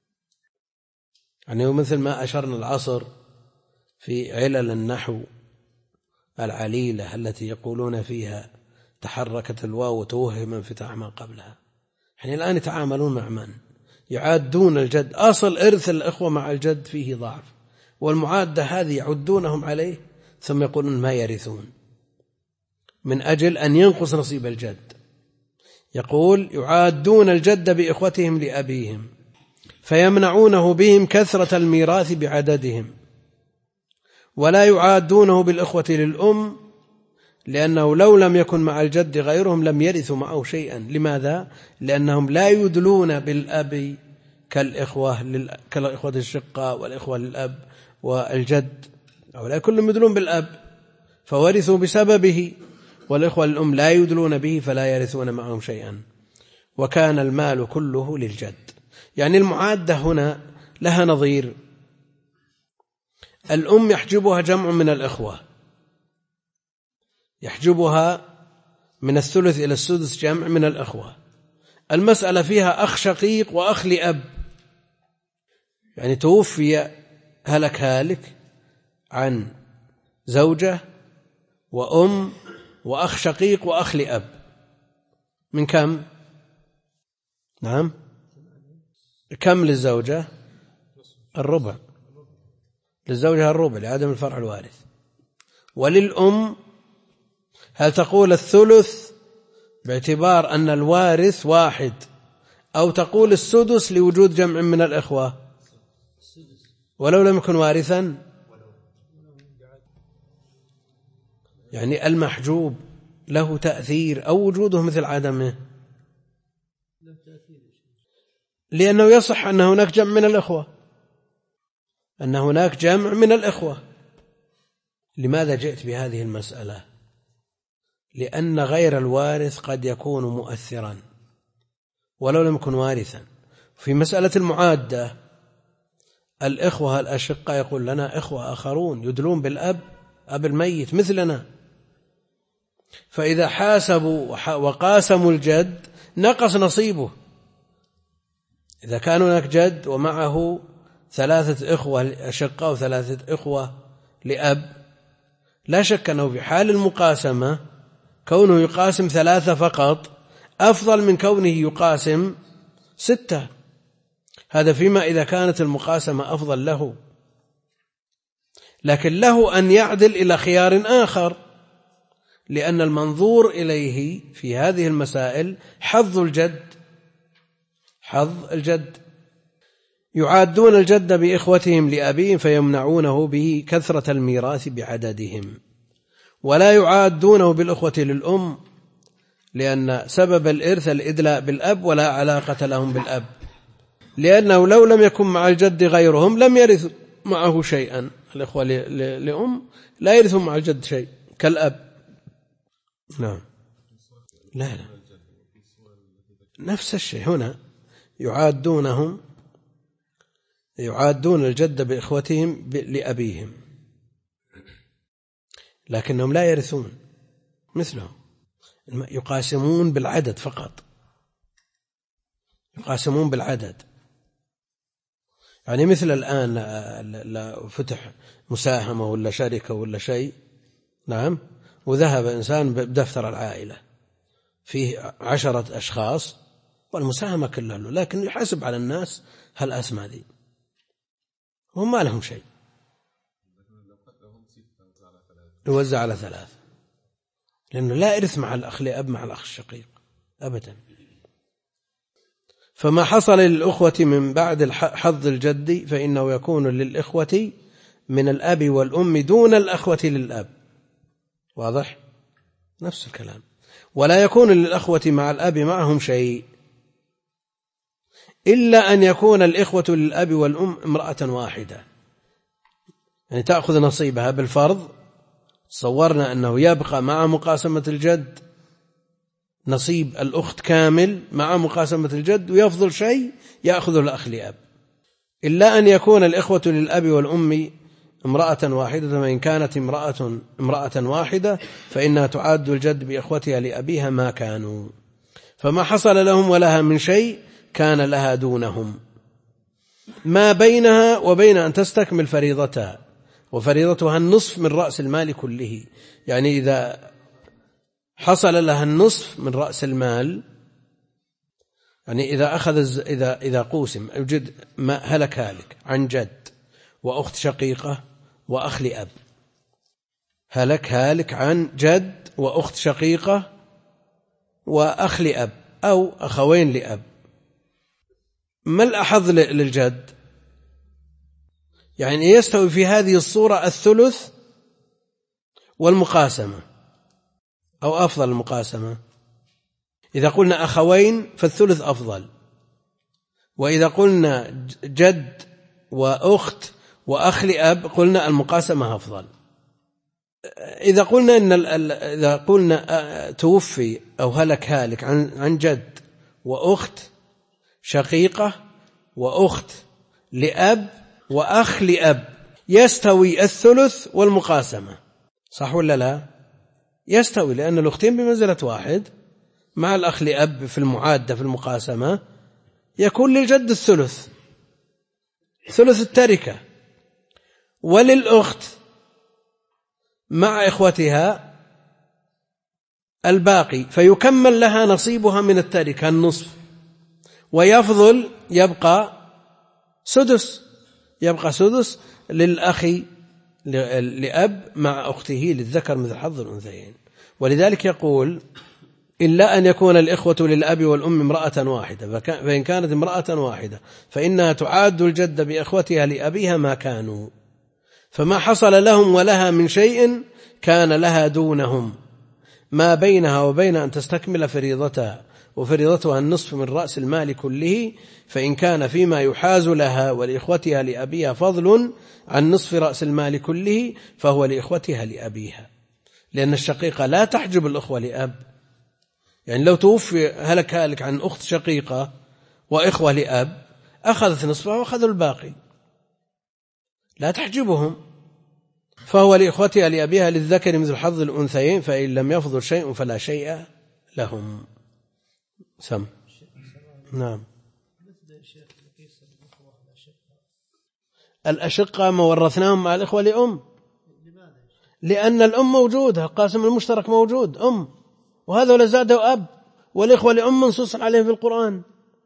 S1: يعني مثل ما أشرنا العصر في علل النحو العليلة التي يقولون فيها تحركت الواو وتوهم انفتاح ما قبلها. يعني الآن يتعاملون مع من يعادون الجد، أصل إرث الإخوة مع الجد فيه ضعف، والمعادة هذه يعدونهم عليه ثم يقولون ما يرثون من أجل أن ينقص نصيب الجد. يقول: يعادون الجد بإخوتهم لأبيهم فيمنعونه بهم كثرة الميراث بعددهم، ولا يعادونه بالإخوة للأم، لأنه لو لم يكن مع الجد غيرهم لم يرثوا معه شيئا. لماذا؟ لأنهم لا يدلون بالأب كالإخوة الشقاء والإخوة للأب والجد، هؤلاء كلهم يدلون بالأب فورثوا بسببه، والإخوة للأم لا يدلون به فلا يرثون معهم شيئا، وكان المال كله للجد. يعني المعادة هنا لها نظير: الأم يحجبها جمع من الإخوة، يحجبها من الثلث إلى السدس جمع من الإخوة. المسألة فيها أخ شقيق وأخ لأب، يعني توفي هالك عن زوجة وأم وأخ شقيق وأخ لأب، من كم؟ نعم، كم للزوجة؟ الربع، للزوجة الربع لعدم الفرع الوارث. وللأم هل تقول الثلث باعتبار أن الوارث واحد، أو تقول السدس لوجود جمع من الإخوة ولو لم يكن وارثا؟ يعني المحجوب له تأثير أو وجوده مثل عدمه؟ لأنه يصح أن هناك جمع من الإخوة، أن هناك جمع من الإخوة. لماذا جئت بهذه المسألة؟ لأن غير الوارث قد يكون مؤثرا ولو لم يكن وارثا. في مسألة المعادة الإخوة الأشقاء يقول: لنا إخوة آخرون يدلون بالأب أب الميت مثلنا، فإذا حاسبوا وقاسموا الجد نقص نصيبه. إذا كان هناك جد ومعه 3 إخوة أشقاء و3 إخوة لأب، لا شك أنه في حال المقاسمة كونه يقاسم 3 فقط أفضل من كونه يقاسم 6. هذا فيما إذا كانت المقاسمة أفضل له، لكن له أن يعدل إلى خيار آخر، لأن المنظور إليه في هذه المسائل حظ الجد. يعادون الجد بإخوتهم لأبيهم فيمنعونه به كثرة الميراث بعددهم، ولا يعادونه بالأخوة للأم، لأن سبب الإرث الإدلاء بالأب ولا علاقة لهم بالأب، لأنه لو لم يكن مع الجد غيرهم لم يرث معه شيئا. الإخوة لأم لا يرثوا مع الجد شيء كالأب. نعم، لا نفس الشيء هنا، يعادون الجد بإخوتهم لأبيهم، لكنهم لا يرثون مثلهم، يقاسمون بالعدد فقط، يقاسمون بالعدد. يعني مثل الآن لا فتح مساهمة ولا شركة ولا شيء، نعم، وذهب إنسان بدفتر العائلة فيه 10 أشخاص والمساهمة كلها له، لكن يحاسب على الناس هالأسماء ذي هم ما لهم شيء، يوزع على 3، لأنه لا إرث مع الأخ لأب مع الأخ الشقيق أبدا. فما حصل للأخوة من بعد حظ الجد فإنه يكون للإخوة من الأب والأم دون الأخوة للأب، واضح؟ نفس الكلام. ولا يكون للأخوة مع الأب معهم شيء إلا أن يكون الإخوة للأب والأم امرأة واحدة، يعني تأخذ نصيبها بالفرض. صورنا أنه يبقى مع مقاسمة الجد نصيب الأخت كامل مع مقاسمة الجد، ويفضل شيء يأخذه الأخ لأب. إلا أن يكون الإخوة للأب والأم امرأة واحدة، فإن كانت امرأة واحدة فإنها تعاد الجد بإخوتها لأبيها ما كانوا، فما حصل لهم ولها من شيء كان لها دونهم ما بينها وبين أن تستكمل فريضتها، وفريضتها النصف من رأس المال كله. يعني إذا حصل لها النصف من رأس المال، يعني إذا قوسم يوجد هلك عن جد وأخت شقيقة وأخ لأب، هلك عن جد وأخت شقيقة وأخ لأب أو أخوين لأب، ما الأحظ للجد؟ يعني يستوي في هذه الصورة 1/3 والمقاسمة، أو أفضل المقاسمة. إذا قلنا أخوين فالثلث أفضل، وإذا قلنا جد وأخت وأخ لأب قلنا المقاسمة أفضل. إذا قلنا توفي أو هلك عن جد وأخت شقيقة وأخت لأب وأخ لأب يستوي 1/3 والمقاسمة، صح ولا لا؟ يستوي، لأن الأختين بمنزلة واحد مع الأخ لأب في المعادة في المقاسمة يكون للجد 1/3 ثلث التركة، وللأخت مع إخوتها الباقي، فيكمل لها نصيبها من التركة النصف، ويفضل يبقى سدس للأخ لأب مع أخته للذكر مثل حظ الأنثيين. ولذلك يقول إلا أن يكون الإخوة للأب والأم امرأة واحدة، فإن كانت امرأة واحدة فإنها تعاد الجد بإخوتها لأبيها ما كانوا، فما حصل لهم ولها من شيء كان لها دونهم ما بينها وبين أن تستكمل فريضتها، وفريضتها النصف من رأس المال كله. فإن كان فيما يحاز لها ولإخوتها لأبيها فضل عن نصف رأس المال كله فهو لإخوتها لأبيها، لأن الشقيقة لا تحجب الأخوة لأب. يعني لو توفي هلك عن أخت شقيقة وإخوة لأب أخذت نصفها وأخذوا الباقي، لا تحجبهم. فهو لإخوتها لأبيها للذكر مثل حظ الأنثيين، فإن لم يفضل شيء فلا شيء لهم. سم. نعم. الأشقة ما ورثناهم مع الإخوة لأم، لأن الأم موجودة، القاسم المشترك موجود أم، وهذا ولا زاده أب، والإخوة لأم منصوص عليهم في القرآن.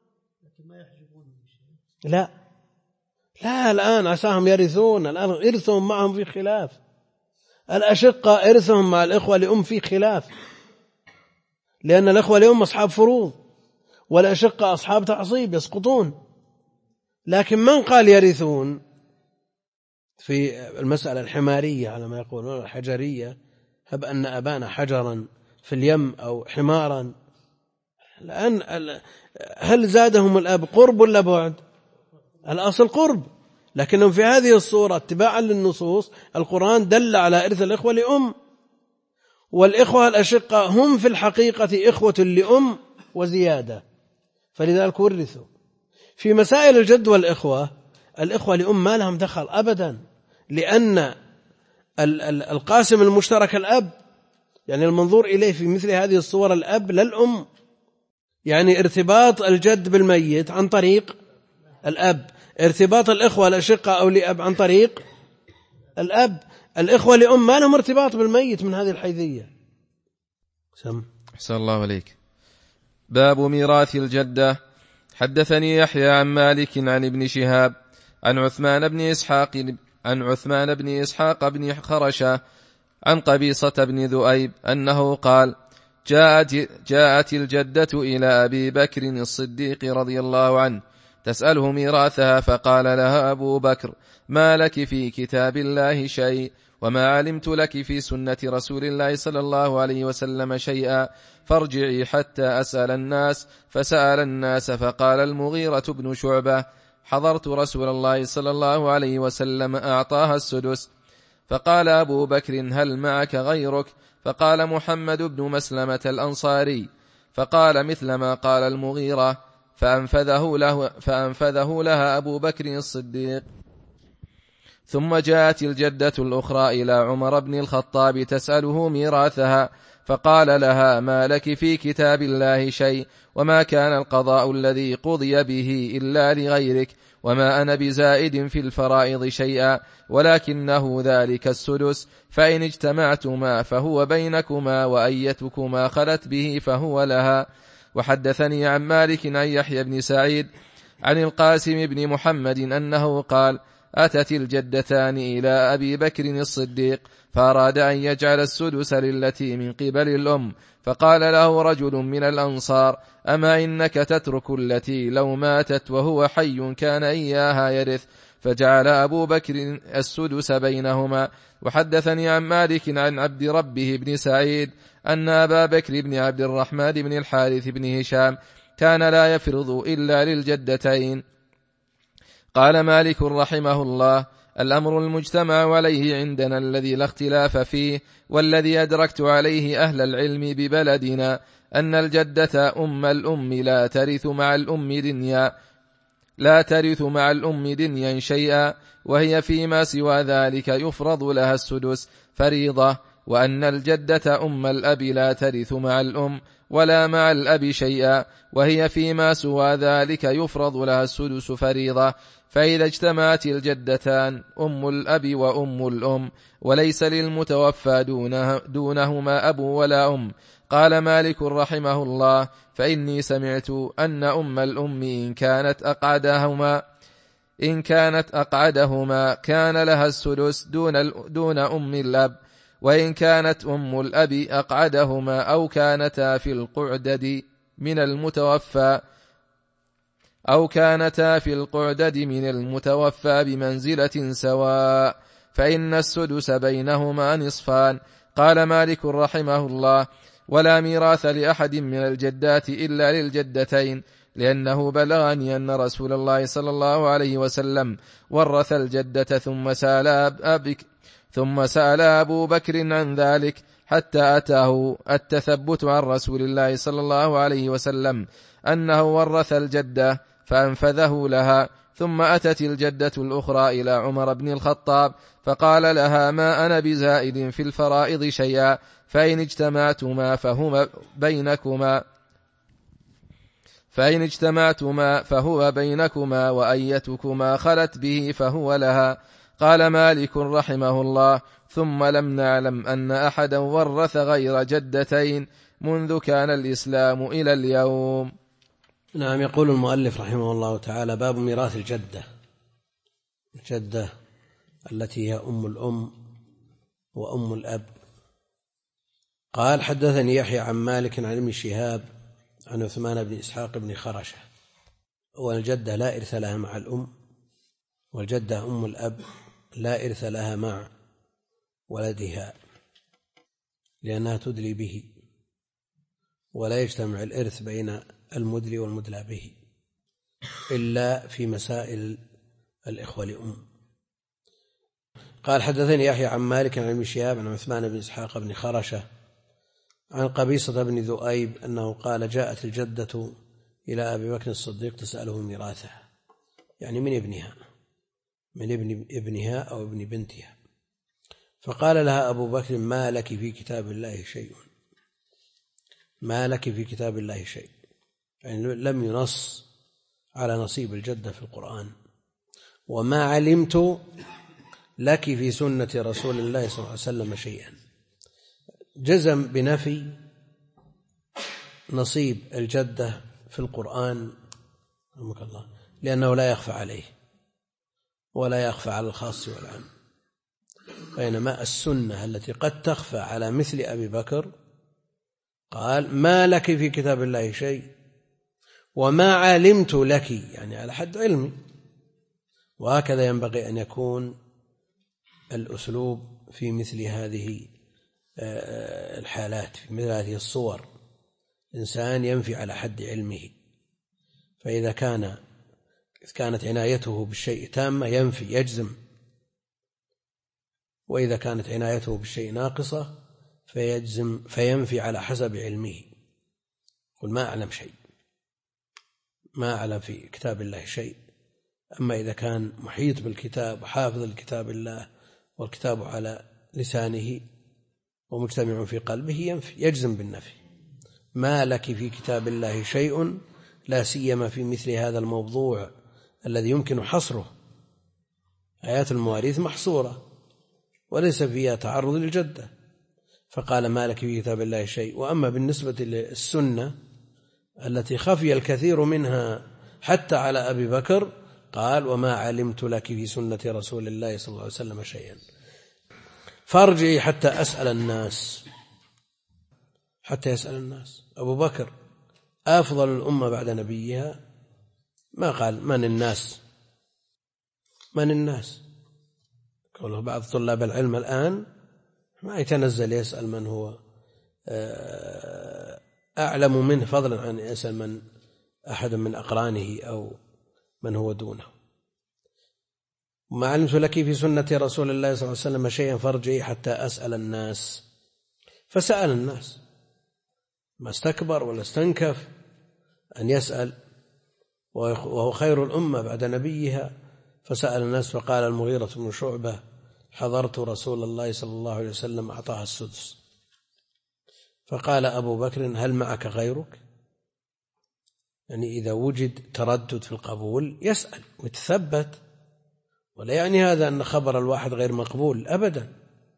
S1: لا الآن عساهم يرثون، الآن إرثهم معهم في خلاف. الأشقة إرثهم مع الإخوة لأم في خلاف، لأن الإخوة لأم أصحاب فروض، والأشقة أصحاب تعصيب يسقطون. لكن من قال يرثون في المسألة الحمارية على ما يقولون الحجرية، هب أن أبانا حجرا في اليم أو حمارا، الآن هل زادهم الأب قرب ولا بعد؟ الأصل قرب، لكنهم في هذه الصورة اتباعا للنصوص القرآن دل على إرث الإخوة لأم، والإخوة الأشقة هم في الحقيقة إخوة لأم وزيادة، فلذلك ورثوا. في مسائل الجد والإخوة الإخوة لأم ما لهم دخل أبدا، لأن القاسم المشترك الأب، يعني المنظور إليه في مثل هذه الصور الأب لا الأم، يعني ارتباط الجد بالميت عن طريق الأب، ارتباط الإخوة الأشقة أو لأب عن طريق الأب. الإخوة لأم ما لهم ارتباط بالميت من هذه الحيثية.
S2: أحسن الله عليك. باب ميراث الجدة. حدثني يحيى عن مالك عن ابن شهاب عن عثمان بن إسحاق بن خرشة عن قبيصة بن ذؤيب أنه قال: جاءت الجدة إلى أبي بكر الصديق رضي الله عنه تسأله ميراثها، فقال لها أبو بكر: ما لك في كتاب الله شيء، وما علمت لك في سنة رسول الله صلى الله عليه وسلم شيئا، فارجعي حتى أسأل الناس. فسأل الناس، فقال المغيرة بن شعبة: حضرت رسول الله صلى الله عليه وسلم أعطاها السدس. فقال أبو بكر: هل معك غيرك؟ فقال محمد بن مسلمة الأنصاري. فقال مثل ما قال المغيرة، فأنفذه لها أبو بكر الصديق. ثم جاءت الجدة الأخرى إلى عمر بن الخطاب تسأله ميراثها، فقال لها: ما لك في كتاب الله شيء، وما كان القضاء الذي قضي به إلا لغيرك، وما أنا بزائد في الفرائض شيئا، ولكنه ذلك السدس، فإن اجتمعتما فهو بينكما، وأيتكما خلت به فهو لها. وحدثني عن مالك عن يحيى بن سعيد عن القاسم بن محمد أنه قال: أتت الجدتان إلى أبي بكر الصديق، فأراد أن يجعل السدس للتي من قبل الأم، فقال له رجل من الأنصار: أما إنك تترك التي لو ماتت وهو حي كان إياها يرث؟ فجعل أبو بكر السدس بينهما. وحدثني عن مالك عن عبد ربه بن سعيد أن أبا بكر بن عبد الرحمن بن الحارث بن هشام كان لا يفرض إلا للجدتين. قال مالك رحمه الله: الأمر المجتمع عليه عندنا الذي لا اختلاف فيه، والذي أدركت عليه أهل العلم ببلدنا، أن الجدة أم الأم لا ترث مع الأم دنيا شيئا، وهي فيما سوى ذلك يفرض لها السدس فريضة، وأن الجدة أم الأب لا ترث مع الأم ولا مع الأب شيئا، وهي فيما سوى ذلك يفرض لها السدس فريضة. فإذا اجتمعت الجدتان أم الأب وأم الأم، وليس للمتوفى دونهما أب ولا أم. قال مالك رحمه الله: فإني سمعت أن أم الأم إن كانت أقعدهما كان لها السدس دون أم الأب، وإن كانت أم الأب أقعدهما أو كانتا في القعدد من المتوفى بمنزلة سواء، فإن السدس بينهما نصفان. قال مالك رحمه الله: ولا ميراث لأحد من الجدات إلا للجدتين، لأنه بلغني أن رسول الله صلى الله عليه وسلم ورث الجدة ثم سأل أبو بكر عن ذلك حتى أتاه التثبت عن رسول الله صلى الله عليه وسلم أنه ورث الجدة، فأنفذه لها، ثم أتت الجدة الأخرى إلى عمر بن الخطاب فقال لها: ما أنا بزائد في الفرائض شيئا، فإن اجتمعتما فهو بينكما وأيتكما خلت به فهو لها. قال مالك رحمه الله: ثم لم نعلم أن أحدا ورث غير جدتين منذ كان الإسلام إلى اليوم.
S1: نعم. يقول المؤلف رحمه الله تعالى: باب ميراث الجدة التي هي أم الأم وأم الأب. قال: حدثني يحيى عن مالك عن ابن شهاب عن عثمان بن إسحاق بن خرشة. والجدة لا إرث لها مع الأم، والجدة أم الأب لا إرث لها مع ولدها لأنها تدلي به، ولا يجتمع الإرث بين المدلي والمدلى به إلا في مسائل الإخوة لأم. قال: حدثني يحيى عن مالك عن ابن شهاب عن عثمان بن إسحاق بن خرشة عن قبيصة بن ذؤيب أنه قال: جاءت الجدة إلى أبي بكر الصديق تسأله ميراثه، يعني من ابنها أو ابن بنتها. فقال لها أبو بكر: ما لك في كتاب الله شيء، يعني لم ينص على نصيب الجدة في القرآن. وما علمت لك في سنة رسول الله صلى الله عليه وسلم شيئا. جزم بنفي نصيب الجدة في القرآن رحمك الله، لأنه لا يخفى عليه ولا يخفى على الخاص والعام، بينما السنة التي قد تخفى على مثل أبي بكر قال: ما لك في كتاب الله شيء وما علمت لك، يعني على حد علمي. وهكذا ينبغي أن يكون الأسلوب في مثل هذه الحالات، في مثل هذه الصور. إنسان ينفي على حد علمه، فإذا كانت عنايته بالشيء تامة ينفي يجزم، وإذا كانت عنايته بالشيء ناقصة فينفي على حسب علمه. قل: ما أعلم شيء، ما أعلم في كتاب الله شيء. أما إذا كان محيط بالكتاب وحافظ لكتاب الله والكتاب على لسانه ومجتمع في قلبه ينفي، يجزم بالنفي. ما لك في كتاب الله شيء، لا سيما في مثل هذا الموضوع الذي يمكن حصره. آيات المواريث محصورة وليس فيها تعرض للجدة، فقال: ما لك في كتاب الله شيء. وأما بالنسبة للسنة التي خفي الكثير منها حتى على أبي بكر قال: وما علمت لك في سنة رسول الله صلى الله عليه وسلم شيئا، فارجعي حتى أسأل الناس. حتى يسأل الناس. أبو بكر أفضل الأمة بعد نبيها، ما قال من الناس. قوله بعض طلاب العلم الآن ما يتنزل يسأل من هو أعلم منه، فضلا عن يسأل من أحد من أقرانه أو من هو دونه. ما علمت لك في سنة رسول الله صلى الله عليه وسلم شيئا فارجعي حتى أسأل الناس. فسأل الناس، ما استكبر ولا استنكف أن يسأل، وهو خير الأمة بعد نبيها. فسأل الناس، فقال المغيرة بن شعبة: حضرت رسول الله صلى الله عليه وسلم أعطاها السدس. فقال أبو بكر: هل معك غيرك؟ يعني إذا وجد تردد في القبول يسأل ويتثبت، ولا يعني هذا أن خبر الواحد غير مقبول أبدا.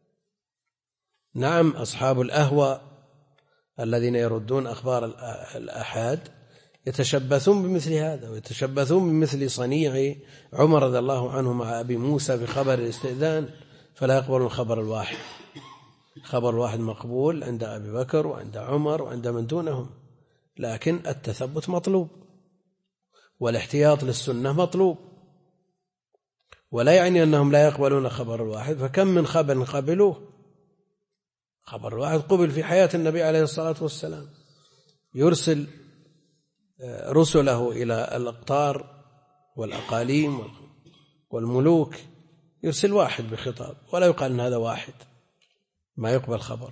S1: نعم، أصحاب الأهوى الذين يردون أخبار الآحاد يتشبثون بمثل هذا، ويتشبثون بمثل صنيع عمر رضي الله عنه مع أبي موسى بخبر الاستئذان، فلا يقبلون خبر الواحد. خبر الواحد مقبول عند أبي بكر وعند عمر وعند من دونهم، لكن التثبت مطلوب والاحتياط للسنة مطلوب، ولا يعني أنهم لا يقبلون خبر الواحد. فكم من خبر قبلوه. خبر الواحد قبل في حياة النبي عليه الصلاة والسلام، يرسل رسله إلى الأقطار والأقاليم والملوك، يرسل واحد بخطاب ولا يقال أن هذا واحد، ما يقبل خبر.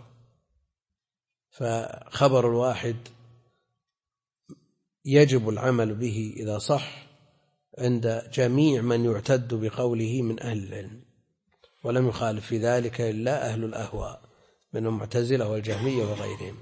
S1: فخبر الواحد يجب العمل به إذا صح عند جميع من يعتد بقوله من أهل العلم، ولم يخالف في ذلك إلا أهل الأهواء من المعتزلة والجهمية وغيرهم.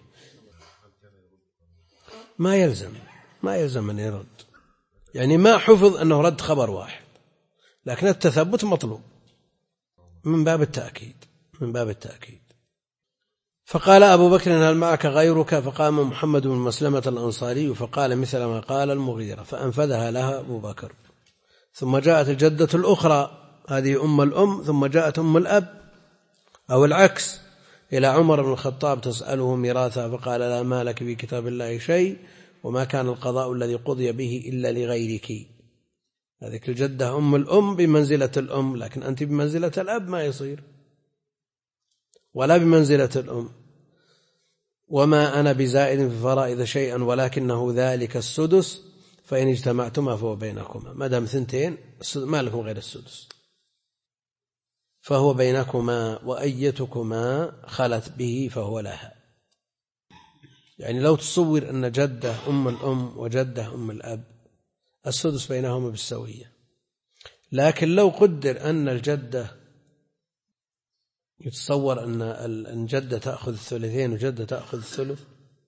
S1: ما يلزم أن يرد، يعني ما حفظ أنه رد خبر واحد، لكن التثبت مطلوب من باب التأكيد. فقال أبو بكر هل معك غيرك؟ فقام محمد بن مسلمة الأنصاري فقال مثل ما قال المغيرة، فأنفذها لها أبو بكر. ثم جاءت الجدة الأخرى، هذه أم الأم، ثم جاءت أم الأب أو العكس إلى عمر بن الخطاب تسأله ميراثها، فقال لا مالك في كتاب الله شيء، وما كان القضاء الذي قضي به إلا لغيرك. هذه الجدة أم الأم بمنزلة الأم، لكن أنت بمنزلة الأب ما يصير، ولا بمنزلة الأم. وما أنا بزائد في فرائض شيئا ولكنه ذلك السدس، فإن اجتمعتما فهو بينكما، ما دام ثنتين ما لكم غير السدس، فهو بينكما، وأيتكما خلت به فهو لها. يعني لو تصور أن جدة أم الأم وجدة أم الأب السدس بينهما بالسوية، لكن لو قدر أن الجدة يتصور أن الجدة تأخذ الثلثين وجدة تأخذ الثلث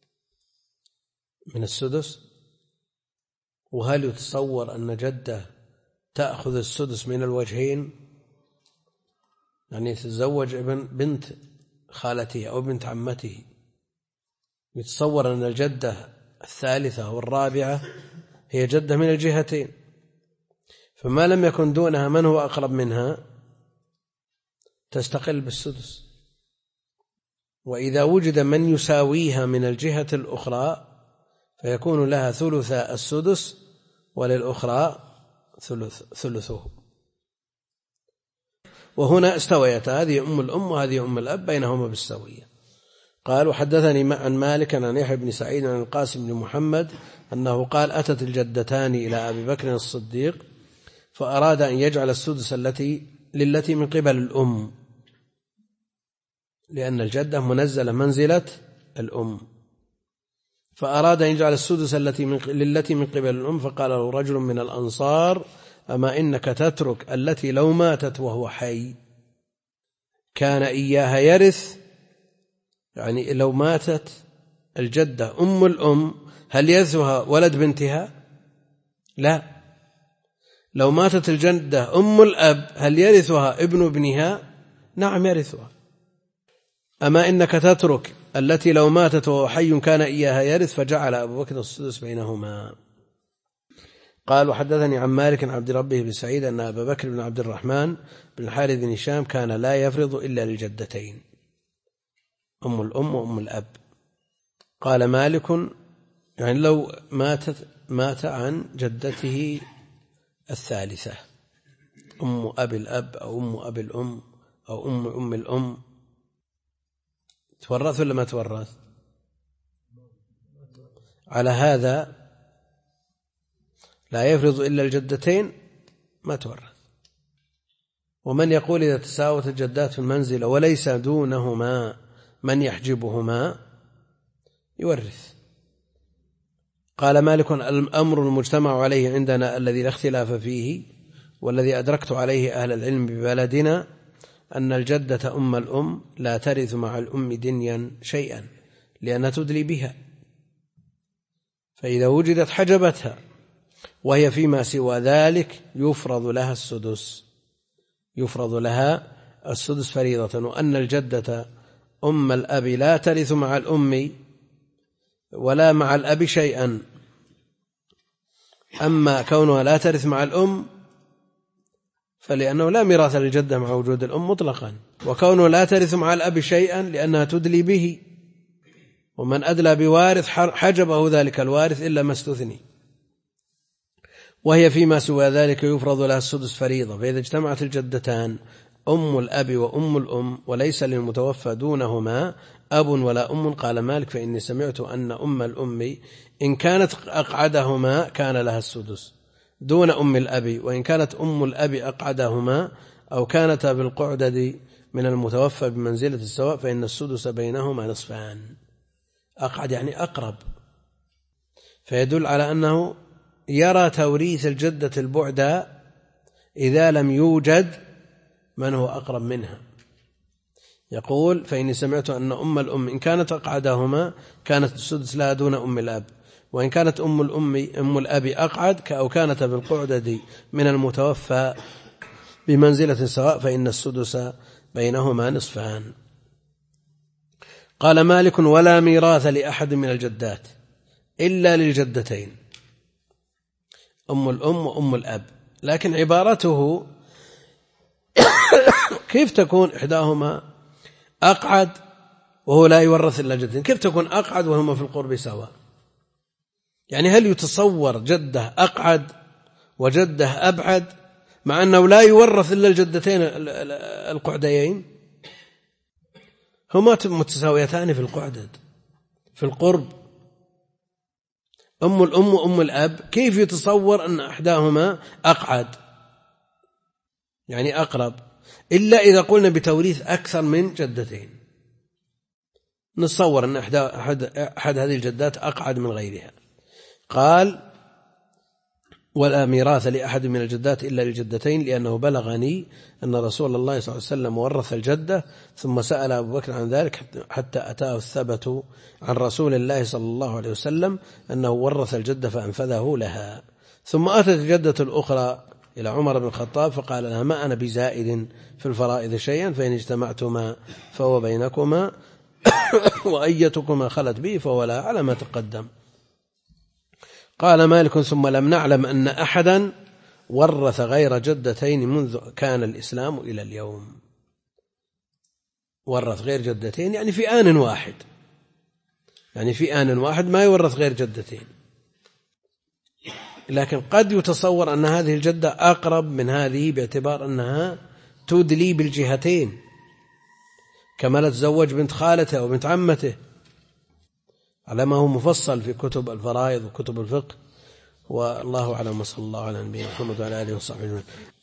S1: من السدس، وهل يتصور أن جدة تأخذ السدس من الوجهين، يعني تتزوج بنت خالته أو بنت عمته، يتصور أن الجدة الثالثة والرابعة هي جدة من الجهتين، فما لم يكن دونها من هو أقرب منها تستقل بالسدس. وإذا وجد من يساويها من الجهة الأخرى فيكون لها ثلث السدس وللأخرى ثلثه. وهنا استويتا، هذه أم الأم وهذه أم الأب بينهما بالسوية. قال وحدثني عن مالك عن يحيى بن سعيد عن القاسم بن محمد أنه قال أتت الجدتان إلى أبي بكر الصديق فأراد أن يجعل السدس للتي من قبل الأم، لأن الجدة منزلة منزلة الأم، فأراد أن يجعل السدس للتي من قبل الأم، فقال له رجل من الأنصار أما إنك تترك التي لو ماتت وهو حي كان إياها يرث؟ يعني لو ماتت الجدة أم الأم هل يرثها ولد بنتها؟ لا. لو ماتت الجدة أم الأب هل يرثها ابن ابنها؟ نعم يرثها. أما إنك تترك التي لو ماتت وهو حي كان إياها يرث، فجعل أبو بكر السدس بينهما. قال وحدثني عن مالك عن عبد ربه بن سعيد أن أبا بكر بن عبد الرحمن بن الحارث بن هشام كان لا يفرض إلا للجدتين أم الأم وأم الأب. قال مالك يعني لو مات عن جدته الثالثة أم أبي الأب أو أم أبي الأم أو أم الأم تورث ولا ما تورث؟ على هذا لا يفرض إلا الجدتين ما تورث. ومن يقول إذا تساوت الجدات في المنزلة وليس دونهما من يحجبهما يورث. قال مالك الأمر المجتمع عليه عندنا الذي لا اختلاف فيه والذي أدركت عليه أهل العلم ببلدنا أن الجدة أم الأم لا ترث مع الأم دنيا شيئا لأنها تدلي بها، فإذا وجدت حجبتها، وهي فيما سوى ذلك يفرض لها السدس فريضة. وأن الجدة أم الأب لا ترث مع الأم ولا مع الأب شيئا. أما كونها لا ترث مع الأم فلأنه لا ميراث للجدة مع وجود الأم مطلقا، وكونه لا ترث مع الأب شيئا لأنها تدلي به، ومن أدلى بوارث حجبه ذلك الوارث إلا ما استثني. وهي فيما سوى ذلك يفرض لها السدس فريضة. فإذا اجتمعت الجدتان أم الأب وأم الأم وليس للمتوفى دونهما أب ولا أم، قال مالك فإني سمعت أن أم الأم إن كانت أقعدهما كان لها السدس دون أم الأب، وإن كانت أم الأب أقعدهما أو كانتا بالقعدة من المتوفى بمنزلة السواء فإن السدس بينهما نصفان. أقعد يعني أقرب، فيدل على أنه يرى توريث الجدة البعدى إذا لم يوجد من هو أقرب منها. يقول: فإني سمعت أن أم الأم إن كانت أقعدهما كانت السدس لها دون أم الأب، وإن كانت أم الأب أقعد أو كانت بالقعدة من المتوفى بمنزلة سواء فإن السدس بينهما نصفان. قال مالك: ولا ميراث لأحد من الجدات إلا للجدتين أم الأم وأم الأب. لكن عبارته كيف تكون إحداهما أقعد وهو لا يورث إلا جدتين؟ كيف تكون أقعد وهما في القرب سواء؟ يعني هل يتصور جدة أقعد وجدة أبعد مع أنه لا يورث إلا الجدتين القعديين؟ هما متساويتان في القعدد في القرب. أم الأم وأم الأب كيف يتصور أن أحداهما أقعد يعني أقرب، إلا إذا قلنا بتوريث أكثر من جدتين، نتصور أن أحد هذه الجدات أقعد من غيرها. قال: ولا ميراث لأحد من الجدات إلا للجدتين، لأنه بلغني أن رسول الله صلى الله عليه وسلم ورث الجدة ثم سأل أبو بكر عن ذلك حتى أتاه الثبت عن رسول الله صلى الله عليه وسلم أنه ورث الجدة فأنفذه لها. ثم أتت الجدة الأخرى إلى عمر بن الخطاب فقال لها: ما أنا بزائد في الفرائض شيئا، فإن اجتمعتما فهو بينكما وأيتكما خلت به فهو لها على ما تقدم. قال مالك: ثم لم نعلم أن أحدا ورث غير جدتين منذ كان الإسلام إلى اليوم. ورث غير جدتين يعني في آن واحد، يعني في آن واحد ما يورث غير جدتين. لكن قد يتصور أن هذه الجدة أقرب من هذه باعتبار أنها تدلي بالجهتين، كما لا تزوج بنت خالته أو بنت عمته، على ما هو مفصل في كتب الفرائض وكتب الفقه. والله أعلم، وصلى الله على نبينا محمد وعلى آله وصحبه أجمعين.